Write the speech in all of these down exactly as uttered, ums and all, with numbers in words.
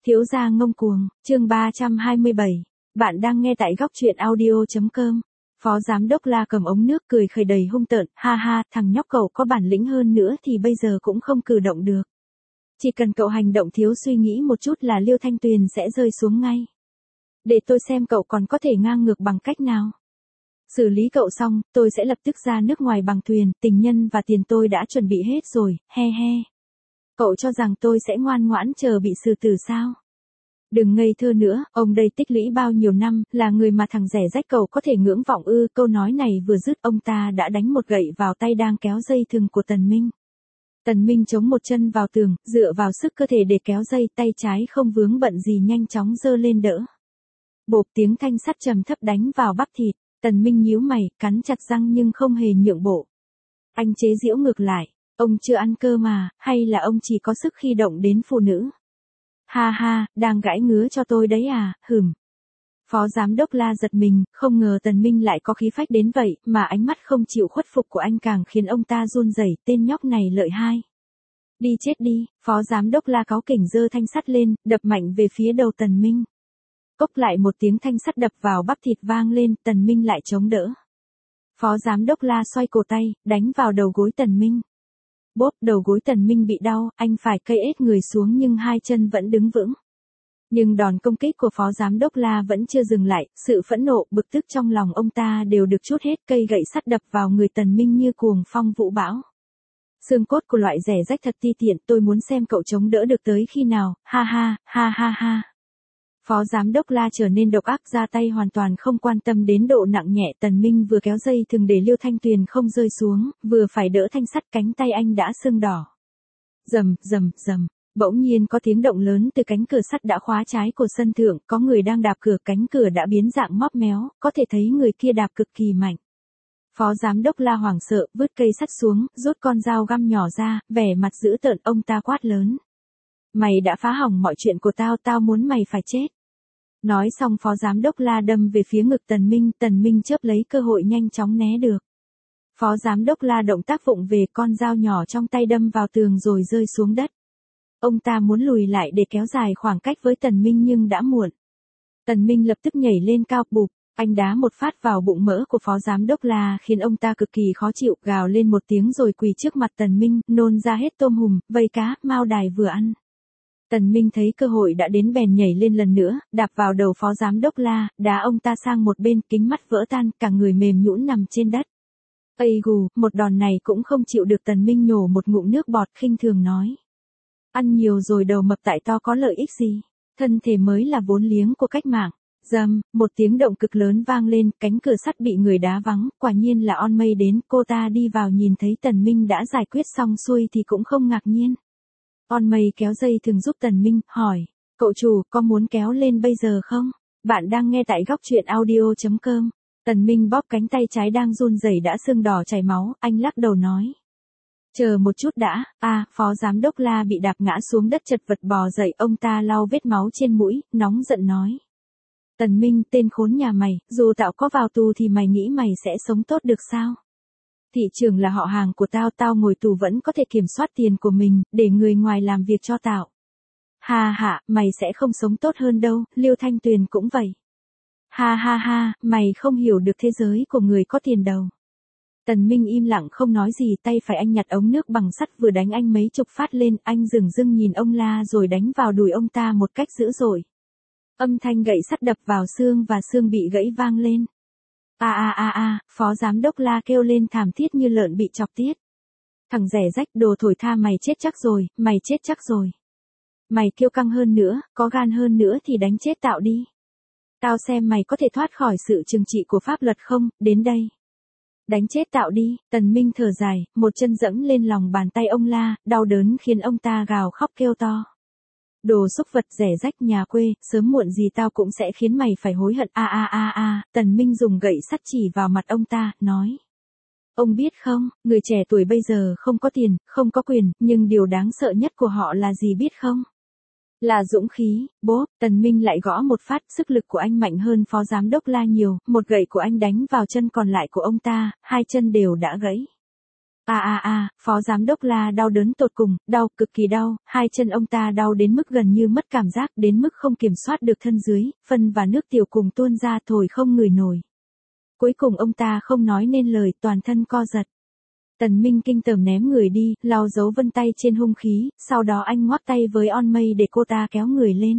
Thiếu gia ngông cuồng, chương ba trăm hai mươi bảy. Bạn đang nghe tại góc truyện audio.com. Phó giám đốc La cầm ống nước cười khẩy đầy hung tợn, ha ha, thằng nhóc cậu có bản lĩnh hơn nữa thì bây giờ cũng không cử động được. Chỉ cần cậu hành động thiếu suy nghĩ một chút là Liêu Thanh Tuyền sẽ rơi xuống ngay. Để tôi xem cậu còn có thể ngang ngược bằng cách nào. Xử lý cậu xong, tôi sẽ lập tức ra nước ngoài bằng thuyền, tình nhân và tiền tôi đã chuẩn bị hết rồi, he he. Cậu cho rằng tôi sẽ ngoan ngoãn chờ bị xử tử sao? Đừng ngây thơ nữa, ông đây tích lũy bao nhiêu năm, là người mà thằng rẻ rách cậu có thể ngưỡng vọng ư. Câu nói này vừa dứt ông ta đã đánh một gậy vào tay đang kéo dây thừng của Tần Minh. Tần Minh chống một chân vào tường, dựa vào sức cơ thể để kéo dây, tay trái không vướng bận gì nhanh chóng giơ lên đỡ. Bộp tiếng thanh sắt trầm thấp đánh vào bắp thịt, Tần Minh nhíu mày, cắn chặt răng nhưng không hề nhượng bộ. Anh chế giễu ngược lại. Ông chưa ăn cơ mà, hay là ông chỉ có sức khi động đến phụ nữ? Ha ha, đang gãi ngứa cho tôi đấy à, hửm. Phó giám đốc La giật mình, không ngờ Tần Minh lại có khí phách đến vậy, mà ánh mắt không chịu khuất phục của anh càng khiến ông ta run rẩy. Tên nhóc này lợi hai. Đi chết đi, phó giám đốc La cáu kỉnh giơ thanh sắt lên, đập mạnh về phía đầu Tần Minh. Cốc lại một tiếng thanh sắt đập vào bắp thịt vang lên, Tần Minh lại chống đỡ. Phó giám đốc La xoay cổ tay, đánh vào đầu gối Tần Minh. Bốp, đầu gối Tần Minh bị đau, anh phải cây ết người xuống nhưng hai chân vẫn đứng vững. Nhưng đòn công kích của phó giám đốc La vẫn chưa dừng lại, sự phẫn nộ, bực tức trong lòng ông ta đều được trút hết, cây gậy sắt đập vào người Tần Minh như cuồng phong vũ bão. Xương cốt của loại rẻ rách thật ti tiện, tôi muốn xem cậu chống đỡ được tới khi nào, ha ha, ha ha ha. Phó giám đốc La trở nên độc ác, ra tay hoàn toàn không quan tâm đến độ nặng nhẹ. Tần Minh vừa kéo dây thừng để Liêu Thanh Tuyền không rơi xuống, vừa phải đỡ thanh sắt, cánh tay anh đã sưng đỏ. Rầm, rầm, rầm, bỗng nhiên có tiếng động lớn từ cánh cửa sắt đã khóa trái của sân thượng, có người đang đạp cửa, cánh cửa đã biến dạng móp méo, có thể thấy người kia đạp cực kỳ mạnh. Phó giám đốc La hoảng sợ, vứt cây sắt xuống, rút con dao găm nhỏ ra, vẻ mặt dữ tợn, ông ta quát lớn. Mày đã phá hỏng mọi chuyện của tao, tao muốn mày phải chết. Nói xong phó giám đốc La đâm về phía ngực Tần Minh, Tần Minh chớp lấy cơ hội nhanh chóng né được. Phó giám đốc La động tác vụng về, con dao nhỏ trong tay đâm vào tường rồi rơi xuống đất. Ông ta muốn lùi lại để kéo dài khoảng cách với Tần Minh nhưng đã muộn. Tần Minh lập tức nhảy lên cao, bụp, anh đá một phát vào bụng mỡ của phó giám đốc La khiến ông ta cực kỳ khó chịu, gào lên một tiếng rồi quỳ trước mặt Tần Minh, nôn ra hết tôm hùm, vây cá, mao đài vừa ăn. Tần Minh thấy cơ hội đã đến bèn nhảy lên lần nữa, đạp vào đầu phó giám đốc La, đá ông ta sang một bên, kính mắt vỡ tan, cả người mềm nhũn nằm trên đất. Ây gù, một đòn này cũng không chịu được. Tần Minh nhổ một ngụm nước bọt, khinh thường nói. Ăn nhiều rồi đầu mập tại to có lợi ích gì, thân thể mới là vốn liếng của cách mạng. Rầm, một tiếng động cực lớn vang lên, cánh cửa sắt bị người đá vắng, quả nhiên là On Mây đến, cô ta đi vào nhìn thấy Tần Minh đã giải quyết xong xuôi thì cũng không ngạc nhiên. On Mây kéo dây thừng giúp Tần Minh, hỏi, cậu chủ, có muốn kéo lên bây giờ không? Bạn đang nghe tại góc truyện audio.com. Tần Minh bóp cánh tay trái đang run rẩy đã sưng đỏ chảy máu, anh lắc đầu nói. Chờ một chút đã, à, phó giám đốc La bị đạp ngã xuống đất chật vật bò dậy, ông ta lau vết máu trên mũi, nóng giận nói. Tần Minh, tên khốn nhà mày, dù tao có vào tù thì mày nghĩ mày sẽ sống tốt được sao? Thị trường là họ hàng của tao, tao ngồi tù vẫn có thể kiểm soát tiền của mình, để người ngoài làm việc cho tao. Ha ha, mày sẽ không sống tốt hơn đâu, Liêu Thanh Tuyền cũng vậy. Ha ha ha, mày không hiểu được thế giới của người có tiền đâu. Tần Minh im lặng không nói gì, tay phải anh nhặt ống nước bằng sắt vừa đánh anh mấy chục phát lên, anh dửng dưng nhìn ông La rồi đánh vào đùi ông ta một cách dữ dội. Âm thanh gậy sắt đập vào xương và xương bị gãy vang lên. A a a a, phó giám đốc La kêu lên thảm thiết như lợn bị chọc tiết. Thằng rẻ rách, đồ thổi tha, mày chết chắc rồi, mày chết chắc rồi. Mày kiêu căng hơn nữa, có gan hơn nữa thì đánh chết tao đi. Tao xem mày có thể thoát khỏi sự trừng trị của pháp luật không, đến đây. Đánh chết tao đi. Tần Minh thở dài, một chân dẫm lên lòng bàn tay ông La, đau đớn khiến ông ta gào khóc kêu to. Đồ xúc vật rẻ rách nhà quê, sớm muộn gì tao cũng sẽ khiến mày phải hối hận. A a a a, Tần Minh dùng gậy sắt chỉ vào mặt ông ta, nói. Ông biết không, người trẻ tuổi bây giờ không có tiền, không có quyền, nhưng điều đáng sợ nhất của họ là gì biết không? Là dũng khí. Bốp, Tần Minh lại gõ một phát, sức lực của anh mạnh hơn phó giám đốc La nhiều, một gậy của anh đánh vào chân còn lại của ông ta, hai chân đều đã gãy. À à à, phó giám đốc La đau đớn tột cùng, đau, cực kỳ đau, hai chân ông ta đau đến mức gần như mất cảm giác, đến mức không kiểm soát được thân dưới, phân và nước tiểu cùng tuôn ra thổi không ngửi nổi. Cuối cùng ông ta không nói nên lời, toàn thân co giật. Tần Minh kinh tởm ném người đi, lau dấu vân tay trên hung khí, sau đó anh ngoắc tay với On Mây để cô ta kéo người lên.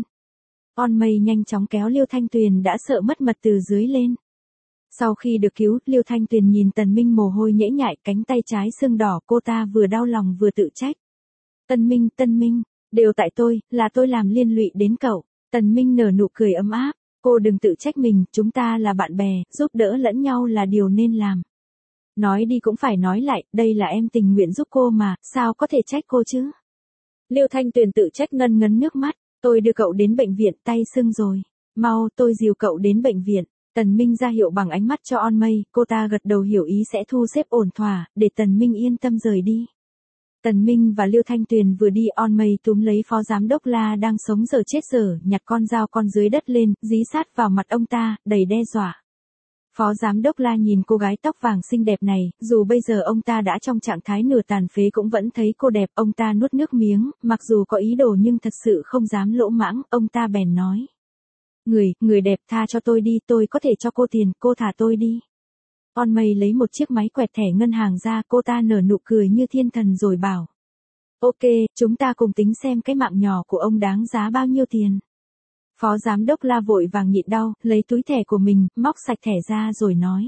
On Mây nhanh chóng kéo Liêu Thanh Tuyền đã sợ mất mật từ dưới lên. Sau khi được cứu, Liêu Thanh Tuyền nhìn Tần Minh mồ hôi nhễ nhại, cánh tay trái sưng đỏ, cô ta vừa đau lòng vừa tự trách. Tần Minh, Tần Minh, đều tại tôi, là tôi làm liên lụy đến cậu. Tần Minh nở nụ cười ấm áp, cô đừng tự trách mình, chúng ta là bạn bè, giúp đỡ lẫn nhau là điều nên làm. Nói đi cũng phải nói lại, đây là em tình nguyện giúp cô mà, sao có thể trách cô chứ? Liêu Thanh Tuyền tự trách ngân ngấn nước mắt, tôi đưa cậu đến bệnh viện, tay sưng rồi. Mau, tôi dìu cậu đến bệnh viện. Tần Minh ra hiệu bằng ánh mắt cho On Mây, cô ta gật đầu hiểu ý sẽ thu xếp ổn thỏa, để Tần Minh yên tâm rời đi. Tần Minh và Liêu Thanh Tuyền vừa đi, On Mây túm lấy phó giám đốc La đang sống dở chết dở, nhặt con dao con dưới đất lên, dí sát vào mặt ông ta, đầy đe dọa. Phó giám đốc La nhìn cô gái tóc vàng xinh đẹp này, dù bây giờ ông ta đã trong trạng thái nửa tàn phế cũng vẫn thấy cô đẹp, ông ta nuốt nước miếng, mặc dù có ý đồ nhưng thật sự không dám lỗ mãng, ông ta bèn nói. Người, người đẹp tha cho tôi đi, tôi có thể cho cô tiền, cô thả tôi đi. On Mây lấy một chiếc máy quẹt thẻ ngân hàng ra, cô ta nở nụ cười như thiên thần rồi bảo. Ok, chúng ta cùng tính xem cái mạng nhỏ của ông đáng giá bao nhiêu tiền. Phó giám đốc La vội vàng nhịn đau, lấy túi thẻ của mình, móc sạch thẻ ra rồi nói.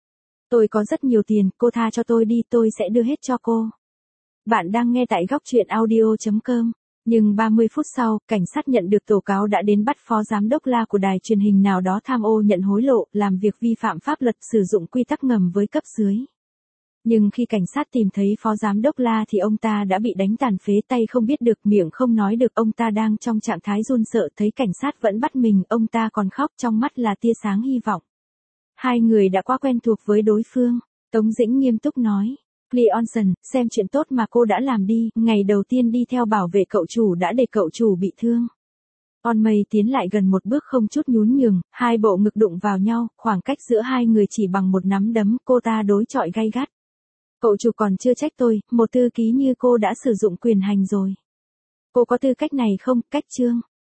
Tôi có rất nhiều tiền, cô tha cho tôi đi, tôi sẽ đưa hết cho cô. Bạn đang nghe tại góc truyện audio chấm com. Nhưng ba mươi phút sau, cảnh sát nhận được tố cáo đã đến bắt phó giám đốc La của đài truyền hình nào đó tham ô nhận hối lộ, làm việc vi phạm pháp luật sử dụng quy tắc ngầm với cấp dưới. Nhưng khi cảnh sát tìm thấy phó giám đốc La thì ông ta đã bị đánh tàn phế, tay không biết được, miệng không nói được, ông ta đang trong trạng thái run sợ, thấy cảnh sát vẫn bắt mình, ông ta còn khóc, trong mắt là tia sáng hy vọng. Hai người đã quá quen thuộc với đối phương. Tống Dĩnh nghiêm túc nói. Leonson, xem chuyện tốt mà cô đã làm đi, ngày đầu tiên đi theo bảo vệ cậu chủ đã để cậu chủ bị thương. On Mây tiến lại gần một bước không chút nhún nhường, hai bộ ngực đụng vào nhau, khoảng cách giữa hai người chỉ bằng một nắm đấm, cô ta đối chọi gay gắt. Cậu chủ còn chưa trách tôi, một thư ký như cô đã sử dụng quyền hành rồi. Cô có tư cách này không, cách trương?